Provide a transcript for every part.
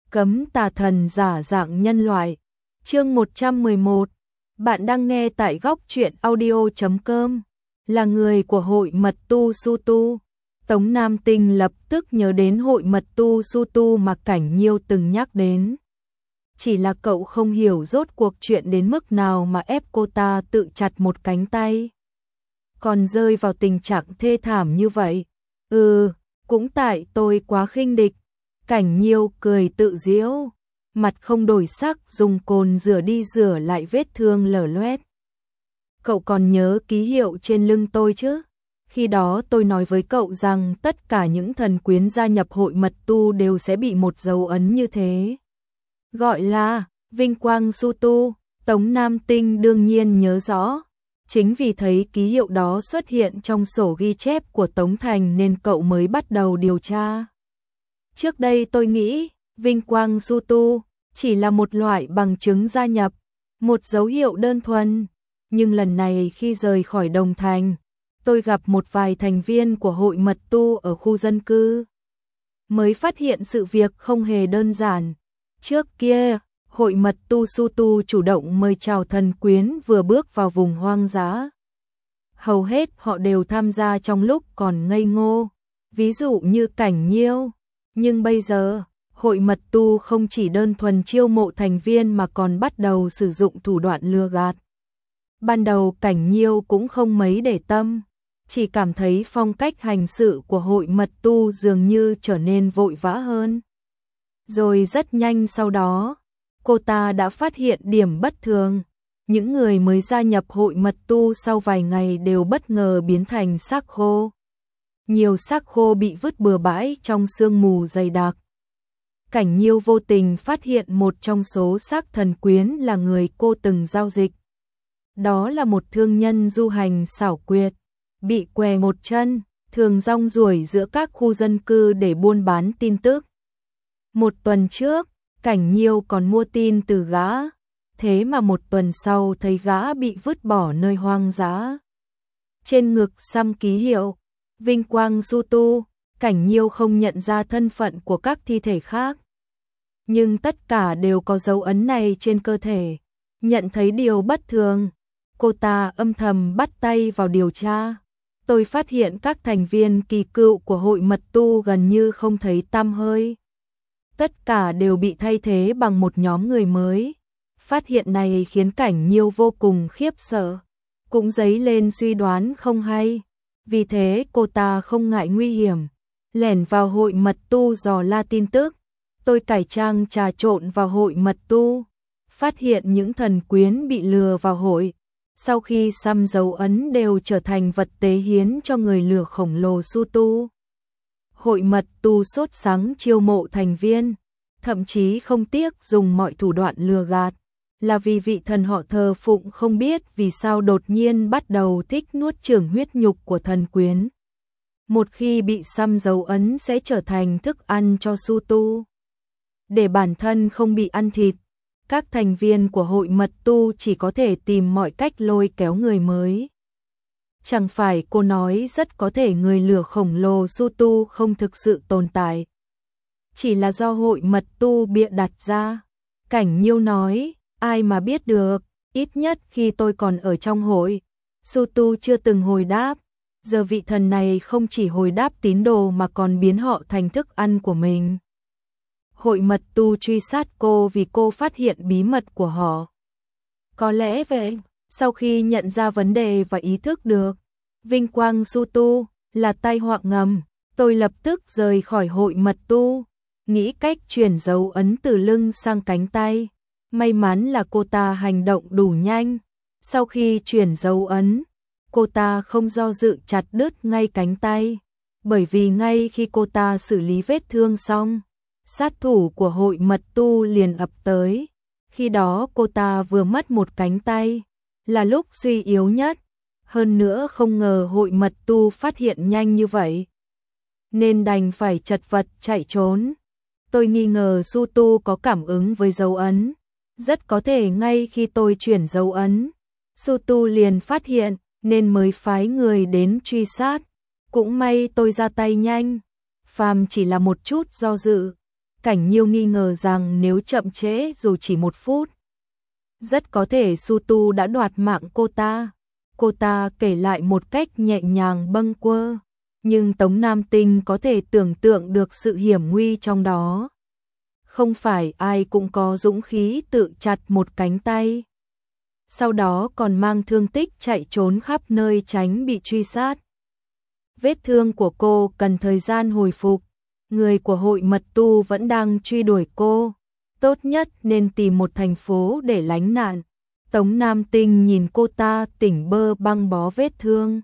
Cấm tà thần giả dạng nhân loại. Chương 111. Bạn đang nghe tại góc truyện audio.com. Là người của hội mật tu Su Tu. Tống Nam Tinh lập tức nhớ đến hội mật tu Su Tu mà Cảnh Nhiêu từng nhắc đến. Chỉ là cậu không hiểu rốt cuộc chuyện đến mức nào mà ép cô ta tự chặt một cánh tay. Còn rơi vào tình trạng thê thảm như vậy. Cũng tại tôi quá khinh địch. Cảnh Nhiêu cười tự giễu, mặt không đổi sắc dùng cồn rửa đi rửa lại vết thương lở loét. Cậu còn nhớ ký hiệu trên lưng tôi chứ? Khi đó tôi nói với cậu rằng tất cả những thần quyến gia nhập hội mật tu đều sẽ bị một dấu ấn như thế. Gọi là vinh quang Su Tu. Tống Nam Tinh đương nhiên nhớ rõ. Chính vì thấy ký hiệu đó xuất hiện trong sổ ghi chép của Tống Thành nên cậu mới bắt đầu điều tra. Trước đây tôi nghĩ vinh quang Su Tu chỉ là một loại bằng chứng gia nhập, một dấu hiệu đơn thuần. Nhưng lần này khi rời khỏi Đồng Thành, tôi gặp một vài thành viên của hội mật tu ở khu dân cư. Mới phát hiện sự việc không hề đơn giản. Trước kia, hội mật tu Su Tu chủ động mời chào thần quyến vừa bước vào vùng hoang dã. Hầu hết họ đều tham gia trong lúc còn ngây ngô, ví dụ như Cảnh Nhiêu. Nhưng bây giờ, hội mật tu không chỉ đơn thuần chiêu mộ thành viên mà còn bắt đầu sử dụng thủ đoạn lừa gạt. Ban đầu Cảnh Nhiêu cũng không mấy để tâm, chỉ cảm thấy phong cách hành sự của hội mật tu dường như trở nên vội vã hơn. Rồi rất nhanh sau đó, cô ta đã phát hiện điểm bất thường. Những người mới gia nhập hội mật tu sau vài ngày đều bất ngờ biến thành xác khô. Nhiều xác khô bị vứt bừa bãi trong sương mù dày đặc. Cảnh Nhiêu vô tình phát hiện một trong số xác thần quyến là người cô từng giao dịch. Đó là một thương nhân du hành xảo quyệt, bị què một chân, thường rong ruổi giữa các khu dân cư để buôn bán tin tức. Một tuần trước, Cảnh Nhiêu còn mua tin từ gã, thế mà một tuần sau thấy gã bị vứt bỏ nơi hoang dã. Trên ngực xăm ký hiệu vinh quang Su Tu, Cảnh Nhiêu không nhận ra thân phận của các thi thể khác. Nhưng tất cả đều có dấu ấn này trên cơ thể. Nhận thấy điều bất thường, cô ta âm thầm bắt tay vào điều tra. Tôi phát hiện các thành viên kỳ cựu của hội mật tu gần như không thấy tăm hơi. Tất cả đều bị thay thế bằng một nhóm người mới. Phát hiện này khiến Cảnh Nhiêu vô cùng khiếp sợ, cũng dấy lên suy đoán không hay. Vì thế cô ta không ngại nguy hiểm, lẻn vào hội mật tu dò la tin tức. Tôi cải trang trà trộn vào hội mật tu, phát hiện những thần quyến bị lừa vào hội. Sau khi xăm dấu ấn đều trở thành vật tế hiến cho người lừa khổng lồ Su Tu. Hội mật tu sốt sắng chiêu mộ thành viên, thậm chí không tiếc dùng mọi thủ đoạn lừa gạt. Là vì vị thần họ thờ phụng không biết vì sao đột nhiên bắt đầu thích nuốt chửng huyết nhục của thần quyến. Một khi bị xăm dấu ấn sẽ trở thành thức ăn cho Su Tu. Để bản thân không bị ăn thịt, các thành viên của hội mật tu chỉ có thể tìm mọi cách lôi kéo người mới. Chẳng phải cô nói rất có thể người lừa khổng lồ Su Tu không thực sự tồn tại, chỉ là do hội mật tu bịa đặt ra. Cảnh Nhiêu nói, ai mà biết được, ít nhất khi tôi còn ở trong hội, Su Tu chưa từng hồi đáp. Giờ vị thần này không chỉ hồi đáp tín đồ mà còn biến họ thành thức ăn của mình. Hội mật tu truy sát cô vì cô phát hiện bí mật của họ. Có lẽ vậy, sau khi nhận ra vấn đề và ý thức được vinh quang Su Tu là tai họa ngầm, tôi lập tức rời khỏi hội mật tu, nghĩ cách chuyển dấu ấn từ lưng sang cánh tay. May mắn là cô ta hành động đủ nhanh. Sau khi chuyển dấu ấn, cô ta không do dự chặt đứt ngay cánh tay, bởi vì ngay khi cô ta xử lý vết thương xong, sát thủ của hội mật tu liền ập tới. Khi đó cô ta vừa mất một cánh tay, là lúc suy yếu nhất. Hơn nữa không ngờ hội mật tu phát hiện nhanh như vậy, nên đành phải chật vật chạy trốn. Tôi nghi ngờ Su Tu có cảm ứng với dấu ấn. Rất có thể ngay khi tôi chuyển dấu ấn, Su Tu liền phát hiện, nên mới phái người đến truy sát. Cũng may tôi ra tay nhanh, phàm chỉ là một chút do dự, Cảnh Nhiêu nghi ngờ rằng nếu chậm trễ dù chỉ 1 phút, rất có thể Su Tu đã đoạt mạng cô ta. Cô ta kể lại một cách nhẹ nhàng bâng quơ, nhưng Tống Nam Tinh có thể tưởng tượng được sự hiểm nguy trong đó. Không phải ai cũng có dũng khí tự chặt một cánh tay, sau đó còn mang thương tích chạy trốn khắp nơi tránh bị truy sát. Vết thương của cô cần thời gian hồi phục, người của hội mật tu vẫn đang truy đuổi cô, tốt nhất nên tìm một thành phố để lánh nạn. Tống Nam Tinh nhìn cô ta tỉnh bơ băng bó vết thương,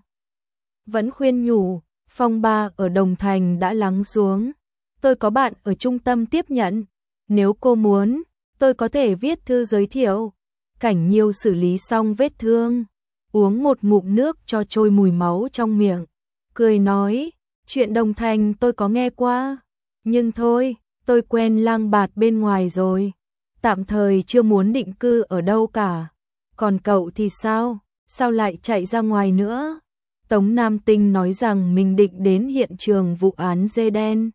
vẫn khuyên nhủ, phong ba ở Đồng Thành đã lắng xuống, tôi có bạn ở trung tâm tiếp nhận, nếu cô muốn, tôi có thể viết thư giới thiệu. Cảnh Nhiêu xử lý xong vết thương, uống một ngụm nước cho trôi mùi máu trong miệng, cười nói, chuyện Đồng Thành tôi có nghe qua, nhưng thôi, tôi quen lang bạt bên ngoài rồi, tạm thời chưa muốn định cư ở đâu cả. Còn cậu thì sao? Sao lại chạy ra ngoài nữa? Tống Nam Tinh nói rằng mình định đến hiện trường vụ án dê đen.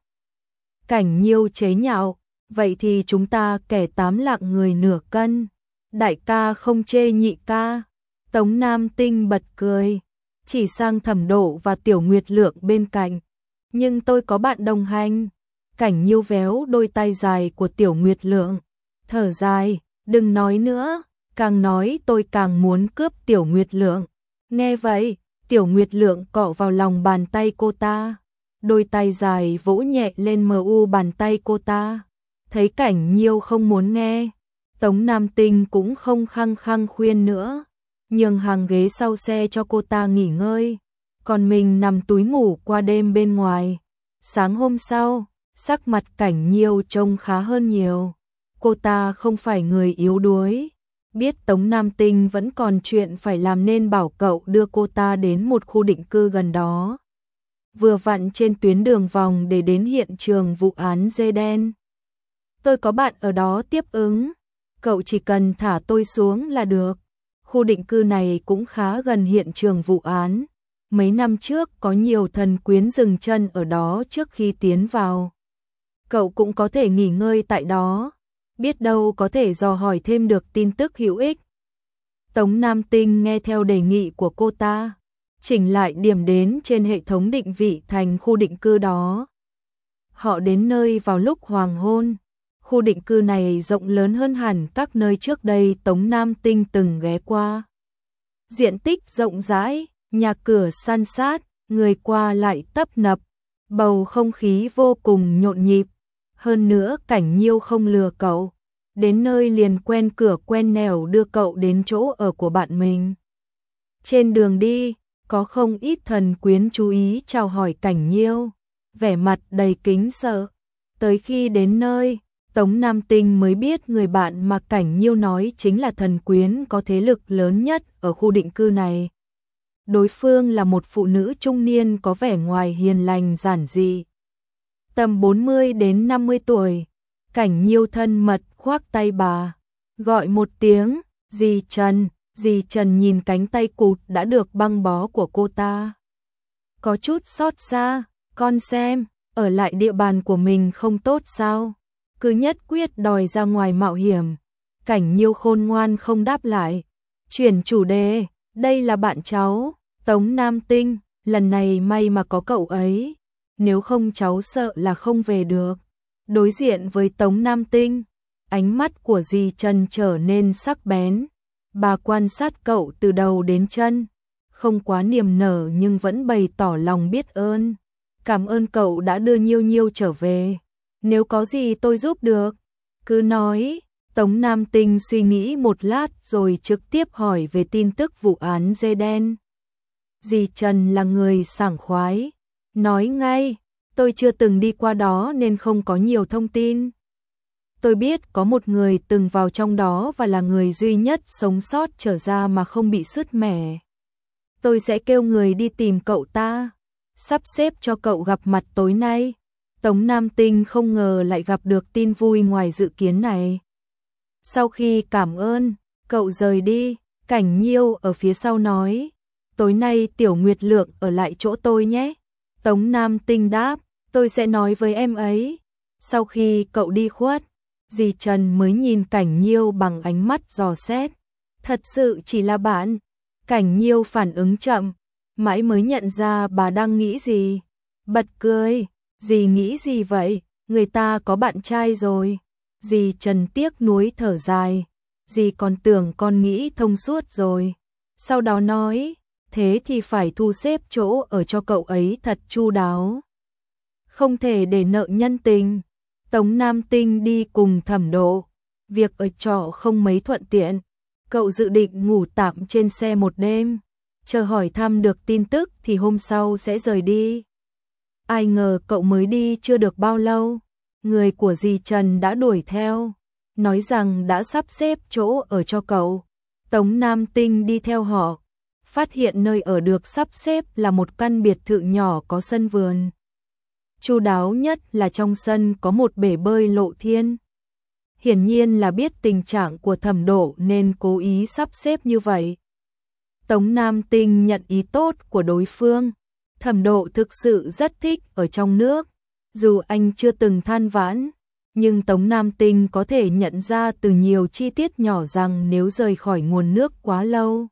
Cảnh Nhiêu chế nhạo, vậy thì chúng ta kẻ 8 lạng người nửa cân. Đại ca không chê nhị ca. Tống Nam Tinh bật cười, chỉ sang Thẩm Độ và Tiểu Nguyệt Lượng bên cạnh. Nhưng tôi có bạn đồng hành. Cảnh Nhiêu véo đôi tay dài của Tiểu Nguyệt Lượng, thở dài, đừng nói nữa. Càng nói tôi càng muốn cướp Tiểu Nguyệt Lượng. Nghe vậy, Tiểu Nguyệt Lượng cọ vào lòng bàn tay cô ta, đôi tay dài vỗ nhẹ lên bàn tay cô ta. Thấy Cảnh Nhiêu không muốn nghe, Tống Nam Tinh cũng không khăng khăng khuyên nữa, nhường hàng ghế sau xe cho cô ta nghỉ ngơi, còn mình nằm túi ngủ qua đêm bên ngoài. Sáng hôm sau, sắc mặt Cảnh Nhiêu trông khá hơn nhiều. Cô ta không phải người yếu đuối, biết Tống Nam Tinh vẫn còn chuyện phải làm nên bảo cậu đưa cô ta đến một khu định cư gần đó. Vừa vặn trên tuyến đường vòng để đến hiện trường vụ án dê đen. Tôi có bạn ở đó tiếp ứng, cậu chỉ cần thả tôi xuống là được. Khu định cư này cũng khá gần hiện trường vụ án. Mấy năm trước có nhiều thần quyến dừng chân ở đó trước khi tiến vào. Cậu cũng có thể nghỉ ngơi tại đó, biết đâu có thể dò hỏi thêm được tin tức hữu ích. Tống Nam Tinh nghe theo đề nghị của cô ta, chỉnh lại điểm đến trên hệ thống định vị thành khu định cư đó. Họ đến nơi vào lúc hoàng hôn. Khu định cư này rộng lớn hơn hẳn các nơi trước đây Tống Nam Tinh từng ghé qua. Diện tích rộng rãi, nhà cửa san sát, người qua lại tấp nập, bầu không khí vô cùng nhộn nhịp. Hơn nữa Cảnh Nhiêu không lừa cậu, đến nơi liền quen cửa quen nẻo đưa cậu đến chỗ ở của bạn mình. Trên đường đi, có không ít thần quyến chú ý chào hỏi Cảnh Nhiêu, vẻ mặt đầy kính sợ. Tới khi đến nơi, Tống Nam Tinh mới biết người bạn mà Cảnh Nhiêu nói chính là thần quyến có thế lực lớn nhất ở khu định cư này. Đối phương là một phụ nữ trung niên có vẻ ngoài hiền lành giản dị, tầm 40 đến 50 tuổi. Cảnh Nhiêu thân mật khoác tay bà, gọi một tiếng, dì Trần. Dì Trần nhìn cánh tay cụt đã được băng bó của cô ta, có chút xót xa, con xem, ở lại địa bàn của mình không tốt sao? Cứ nhất quyết đòi ra ngoài mạo hiểm. Cảnh Nhiêu khôn ngoan không đáp lại, chuyển chủ đề, đây là bạn cháu, Tống Nam Tinh, lần này may mà có cậu ấy, nếu không cháu sợ là không về được. Đối diện với Tống Nam Tinh, ánh mắt của dì Trần trở nên sắc bén. Bà quan sát cậu từ đầu đến chân, không quá niềm nở nhưng vẫn bày tỏ lòng biết ơn. Cảm ơn cậu đã đưa Nhiêu Nhiêu trở về. Nếu có gì tôi giúp được, cứ nói. Tống Nam Tinh suy nghĩ một lát rồi trực tiếp hỏi về tin tức vụ án dê đen. Dì Trần là người sảng khoái, nói ngay, tôi chưa từng đi qua đó nên không có nhiều thông tin. Tôi biết có một người từng vào trong đó và là người duy nhất sống sót trở ra mà không bị sứt mẻ. Tôi sẽ kêu người đi tìm cậu ta, sắp xếp cho cậu gặp mặt tối nay. Tống Nam Tinh không ngờ lại gặp được tin vui ngoài dự kiến này. Sau khi cảm ơn, cậu rời đi. Cảnh Nhiêu ở phía sau nói, tối nay Tiểu Nguyệt Lượng ở lại chỗ tôi nhé. Tống Nam Tinh đáp, tôi sẽ nói với em ấy. Sau khi cậu đi khuất, dì Trần mới nhìn Cảnh Nhiêu bằng ánh mắt dò xét. Thật sự chỉ là bạn. Cảnh Nhiêu phản ứng chậm, mãi mới nhận ra bà đang nghĩ gì. Bật cười, dì nghĩ gì vậy? Người ta có bạn trai rồi. Dì Trần tiếc nuối thở dài. Dì còn tưởng con nghĩ thông suốt rồi. Sau đó nói, thế thì phải thu xếp chỗ ở cho cậu ấy thật chu đáo. Không thể để nợ nhân tình. Tống Nam Tinh đi cùng Thẩm Độ. Việc ở trọ không mấy thuận tiện. Cậu dự định ngủ tạm trên xe một đêm. Chờ hỏi thăm được tin tức thì hôm sau sẽ rời đi. Ai ngờ cậu mới đi chưa được bao lâu. Người của dì Trần đã đuổi theo. Nói rằng đã sắp xếp chỗ ở cho cậu. Tống Nam Tinh đi theo họ. Phát hiện nơi ở được sắp xếp là một căn biệt thự nhỏ có sân vườn. Chu đáo nhất là trong sân có một bể bơi lộ thiên. Hiển nhiên là biết tình trạng của Thẩm Độ nên cố ý sắp xếp như vậy. Tống Nam Tinh nhận ý tốt của đối phương. Thẩm Độ thực sự rất thích ở trong nước. Dù anh chưa từng than vãn, nhưng Tống Nam Tinh có thể nhận ra từ nhiều chi tiết nhỏ rằng nếu rời khỏi nguồn nước quá lâu,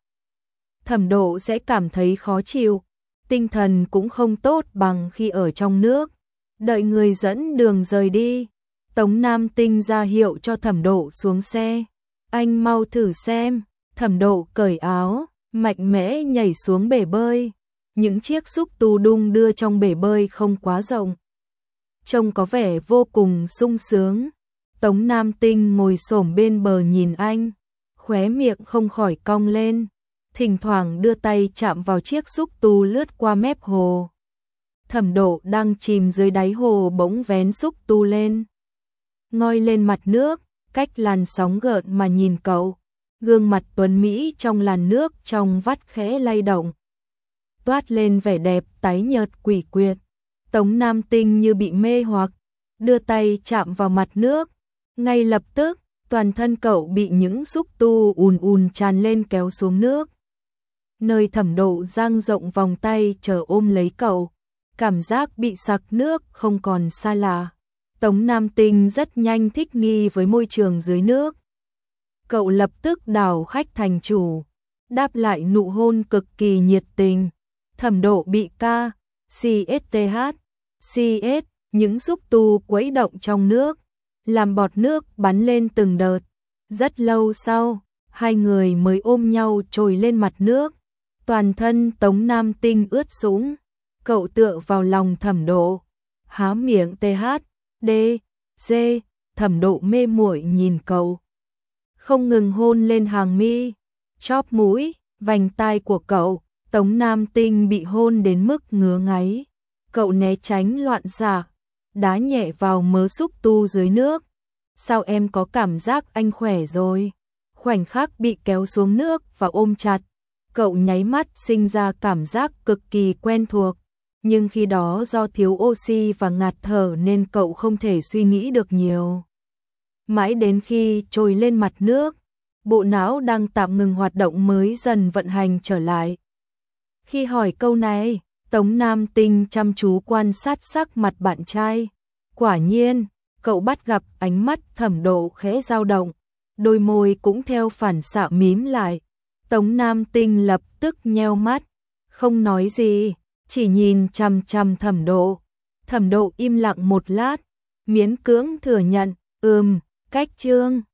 Thẩm Độ sẽ cảm thấy khó chịu, tinh thần cũng không tốt bằng khi ở trong nước. Đợi người dẫn đường rời đi, Tống Nam Tinh ra hiệu cho Thẩm Độ xuống xe. Anh mau thử xem. Thẩm Độ cởi áo, mạnh mẽ nhảy xuống bể bơi. Những chiếc xúc tu đung đưa trong bể bơi không quá rộng, trông có vẻ vô cùng sung sướng. Tống Nam Tinh ngồi xổm bên bờ nhìn anh, khóe miệng không khỏi cong lên, thỉnh thoảng đưa tay chạm vào chiếc xúc tu lướt qua mép hồ. Thẩm Độ đang chìm dưới đáy hồ bỗng vén xúc tu lên, ngoi lên mặt nước, cách làn sóng gợn mà nhìn cậu. Gương mặt tuấn mỹ trong làn nước trong vắt khẽ lay động, toát lên vẻ đẹp tái nhợt quỷ quyệt. Tống Nam Tinh như bị mê hoặc, đưa tay chạm vào mặt nước. Ngay lập tức, toàn thân cậu bị những xúc tu ùn ùn tràn lên kéo xuống nước. Nơi Thẩm Độ dang rộng vòng tay chờ ôm lấy cậu, cảm giác bị sặc nước không còn xa lạ. Tống Nam Tinh rất nhanh thích nghi với môi trường dưới nước. Cậu lập tức đảo khách thành chủ, đáp lại nụ hôn cực kỳ nhiệt tình. Thẩm Độ bị CS, những xúc tu quấy động trong nước, làm bọt nước bắn lên từng đợt. Rất lâu sau, hai người mới ôm nhau trồi lên mặt nước. Toàn thân Tống Nam Tinh ướt sũng, cậu tựa vào lòng Thẩm Độ, há miệng Thẩm Độ mê muội nhìn cậu, không ngừng hôn lên hàng mi, chóp mũi, vành tai của cậu. Tống Nam Tinh bị hôn đến mức ngứa ngáy, cậu né tránh loạn xạ, đá nhẹ vào mớ xúc tu dưới nước. Sao em có cảm giác anh khỏe rồi? Khoảnh khắc bị kéo xuống nước và ôm chặt, cậu nháy mắt sinh ra cảm giác cực kỳ quen thuộc, nhưng khi đó do thiếu oxy và ngạt thở nên cậu không thể suy nghĩ được nhiều. Mãi đến khi trồi lên mặt nước, bộ não đang tạm ngừng hoạt động mới dần vận hành trở lại. Khi hỏi câu này, Tống Nam Tinh chăm chú quan sát sắc mặt bạn trai. Quả nhiên, cậu bắt gặp ánh mắt Thẩm Độ khẽ dao động, đôi môi cũng theo phản xạ mím lại. Tống Nam Tinh lập tức nheo mắt, không nói gì, chỉ nhìn chằm chằm Thẩm Độ. Thẩm Độ im lặng một lát, miễn cưỡng thừa nhận, cách chương.